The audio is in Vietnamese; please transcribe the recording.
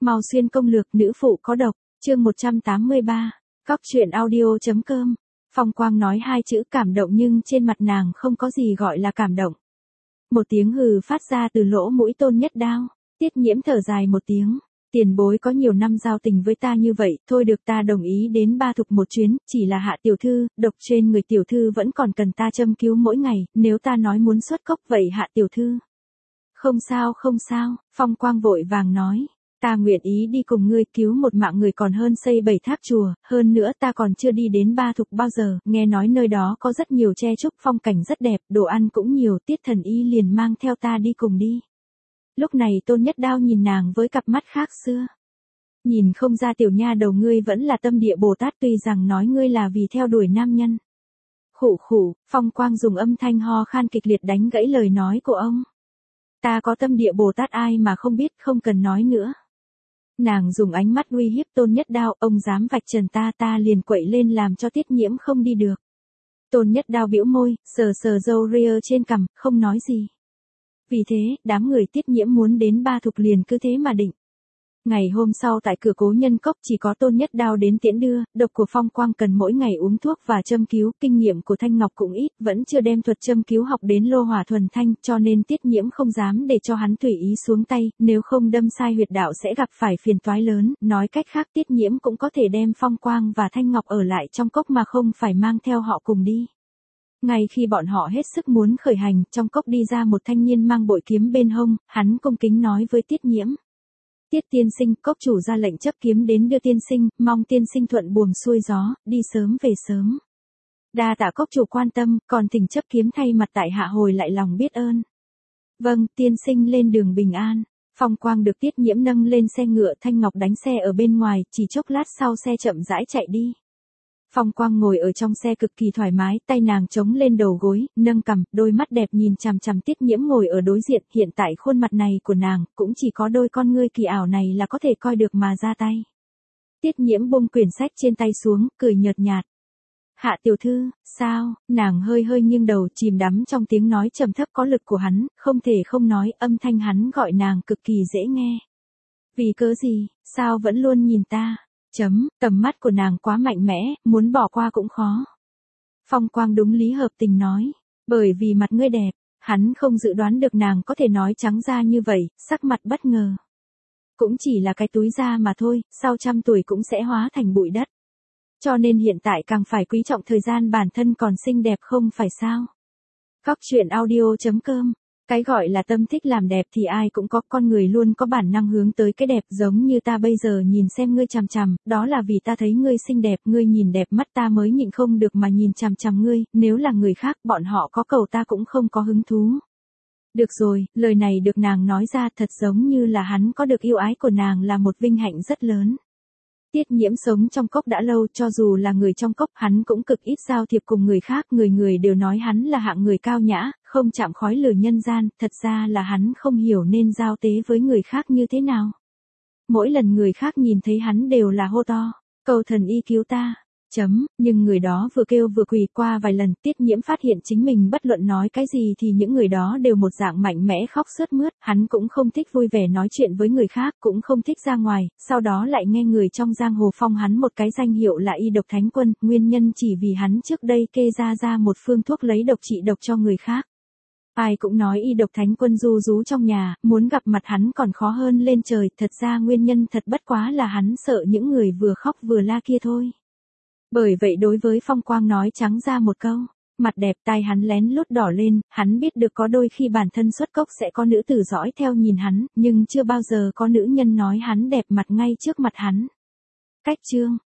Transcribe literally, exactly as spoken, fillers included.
Mao Xuyên công lược nữ phụ có độc, chương một trăm tám mươi ba, Cóc truyện audio.com. Phong Quang nói hai chữ cảm động nhưng trên mặt nàng không có gì gọi là cảm động. Một tiếng hừ phát ra từ lỗ mũi Tôn Nhất Đao, Tiết Nhiễm thở dài một tiếng, tiền bối có nhiều năm giao tình với ta như vậy, thôi được ta đồng ý đến Ba Thục một chuyến, chỉ là Hạ tiểu thư, độc trên người tiểu thư vẫn còn cần ta châm cứu mỗi ngày, nếu ta nói muốn xuất cốc vậy Hạ tiểu thư. Không sao không sao, Phong Quang vội vàng nói. Ta nguyện ý đi cùng ngươi, cứu một mạng người còn hơn xây bảy tháp chùa, hơn nữa ta còn chưa đi đến Ba Thục bao giờ, nghe nói nơi đó có rất nhiều tre trúc, phong cảnh rất đẹp, đồ ăn cũng nhiều, Tiết thần y liền mang theo ta đi cùng đi. Lúc này Tôn Nhất Đao nhìn nàng với cặp mắt khác xưa. Nhìn không ra tiểu nha đầu ngươi vẫn là tâm địa Bồ Tát, tuy rằng nói ngươi là vì theo đuổi nam nhân. Khụ khụ, Phong Quang dùng âm thanh ho khan kịch liệt đánh gãy lời nói của ông. Ta có tâm địa Bồ Tát ai mà không biết, không cần nói nữa. Nàng dùng ánh mắt uy hiếp Tôn Nhất Đao, ông dám vạch trần ta ta liền quậy lên làm cho Tiết Nhiễm không đi được. Tôn Nhất Đao bĩu môi, sờ sờ râu ria trên cằm, không nói gì. Vì thế, đám người Tiết Nhiễm muốn đến Ba Thục liền cứ thế mà định. Ngày hôm sau tại cửa Cố Nhân Cốc chỉ có Tôn Nhất Đao đến tiễn đưa, độc của Phong Quang cần mỗi ngày uống thuốc và châm cứu, kinh nghiệm của Thanh Ngọc cũng ít, vẫn chưa đem thuật châm cứu học đến lô hỏa thuần thanh, cho nên Tiết Nhiễm không dám để cho hắn tùy ý xuống tay, nếu không đâm sai huyệt đạo sẽ gặp phải phiền toái lớn, nói cách khác Tiết Nhiễm cũng có thể đem Phong Quang và Thanh Ngọc ở lại trong cốc mà không phải mang theo họ cùng đi. Ngay khi bọn họ hết sức muốn khởi hành, trong cốc đi ra một thanh niên mang bội kiếm bên hông, hắn cung kính nói với Tiết Nhiễm. Tiết tiên sinh, cốc chủ ra lệnh chấp kiếm đến đưa tiên sinh, mong tiên sinh thuận buồm xuôi gió, đi sớm về sớm. Đa tạ cốc chủ quan tâm, còn thỉnh chấp kiếm thay mặt tại hạ hồi lại lòng biết ơn. Vâng, tiên sinh lên đường bình an. Phong Quang được Tiết Nhiễm nâng lên xe ngựa, Thanh Ngọc đánh xe ở bên ngoài, chỉ chốc lát sau xe chậm rãi chạy đi. Phong Quang ngồi ở trong xe cực kỳ thoải mái, tay nàng chống lên đầu gối, nâng cằm, đôi mắt đẹp nhìn chằm chằm Tiết Nhiễm ngồi ở đối diện, hiện tại khuôn mặt này của nàng, cũng chỉ có đôi con ngươi kỳ ảo này là có thể coi được mà ra tay. Tiết Nhiễm buông quyển sách trên tay xuống, cười nhợt nhạt. Hạ tiểu thư, sao, nàng hơi hơi nghiêng đầu chìm đắm trong tiếng nói trầm thấp có lực của hắn, không thể không nói, âm thanh hắn gọi nàng cực kỳ dễ nghe. Vì cớ gì, sao vẫn luôn nhìn ta? Chấm, tầm mắt của nàng quá mạnh mẽ, muốn bỏ qua cũng khó. Phong Quang đúng lý hợp tình nói, bởi vì mặt ngươi đẹp, hắn không dự đoán được nàng có thể nói trắng ra như vậy, sắc mặt bất ngờ. Cũng chỉ là cái túi da mà thôi, sau trăm tuổi cũng sẽ hóa thành bụi đất. Cho nên hiện tại càng phải quý trọng thời gian bản thân còn xinh đẹp không phải sao. Cóc truyện audio.com. Cái gọi là tâm thích làm đẹp thì ai cũng có, con người luôn có bản năng hướng tới cái đẹp, giống như ta bây giờ nhìn xem ngươi chằm chằm, đó là vì ta thấy ngươi xinh đẹp, ngươi nhìn đẹp mắt ta mới nhịn không được mà nhìn chằm chằm ngươi, nếu là người khác bọn họ có cầu ta cũng không có hứng thú. Được rồi, lời này được nàng nói ra thật giống như là hắn có được yêu ái của nàng là một vinh hạnh rất lớn. Tiết Nhiễm sống trong cốc đã lâu, cho dù là người trong cốc hắn cũng cực ít giao thiệp cùng người khác, người người đều nói hắn là hạng người cao nhã, không chạm khói lửa nhân gian, thật ra là hắn không hiểu nên giao tế với người khác như thế nào. Mỗi lần người khác nhìn thấy hắn đều là hô to, cầu thần y cứu ta. Chấm, nhưng người đó vừa kêu vừa quỳ, qua vài lần Tiết Nhiễm phát hiện chính mình bất luận nói cái gì thì những người đó đều một dạng mạnh mẽ khóc sướt mướt, hắn cũng không thích vui vẻ nói chuyện với người khác, cũng không thích ra ngoài, sau đó lại nghe người trong giang hồ phong hắn một cái danh hiệu là y độc thánh quân, nguyên nhân chỉ vì hắn trước đây kê ra ra một phương thuốc lấy độc trị độc cho người khác. Ai cũng nói y độc thánh quân ru rú trong nhà, muốn gặp mặt hắn còn khó hơn lên trời, thật ra nguyên nhân thật bất quá là hắn sợ những người vừa khóc vừa la kia thôi. Bởi vậy đối với Phong Quang nói trắng ra một câu, mặt đẹp, tai hắn lén lút đỏ lên, hắn biết được có đôi khi bản thân xuất cốc sẽ có nữ tử dõi theo nhìn hắn, nhưng chưa bao giờ có nữ nhân nói hắn đẹp mặt ngay trước mặt hắn. Cách chương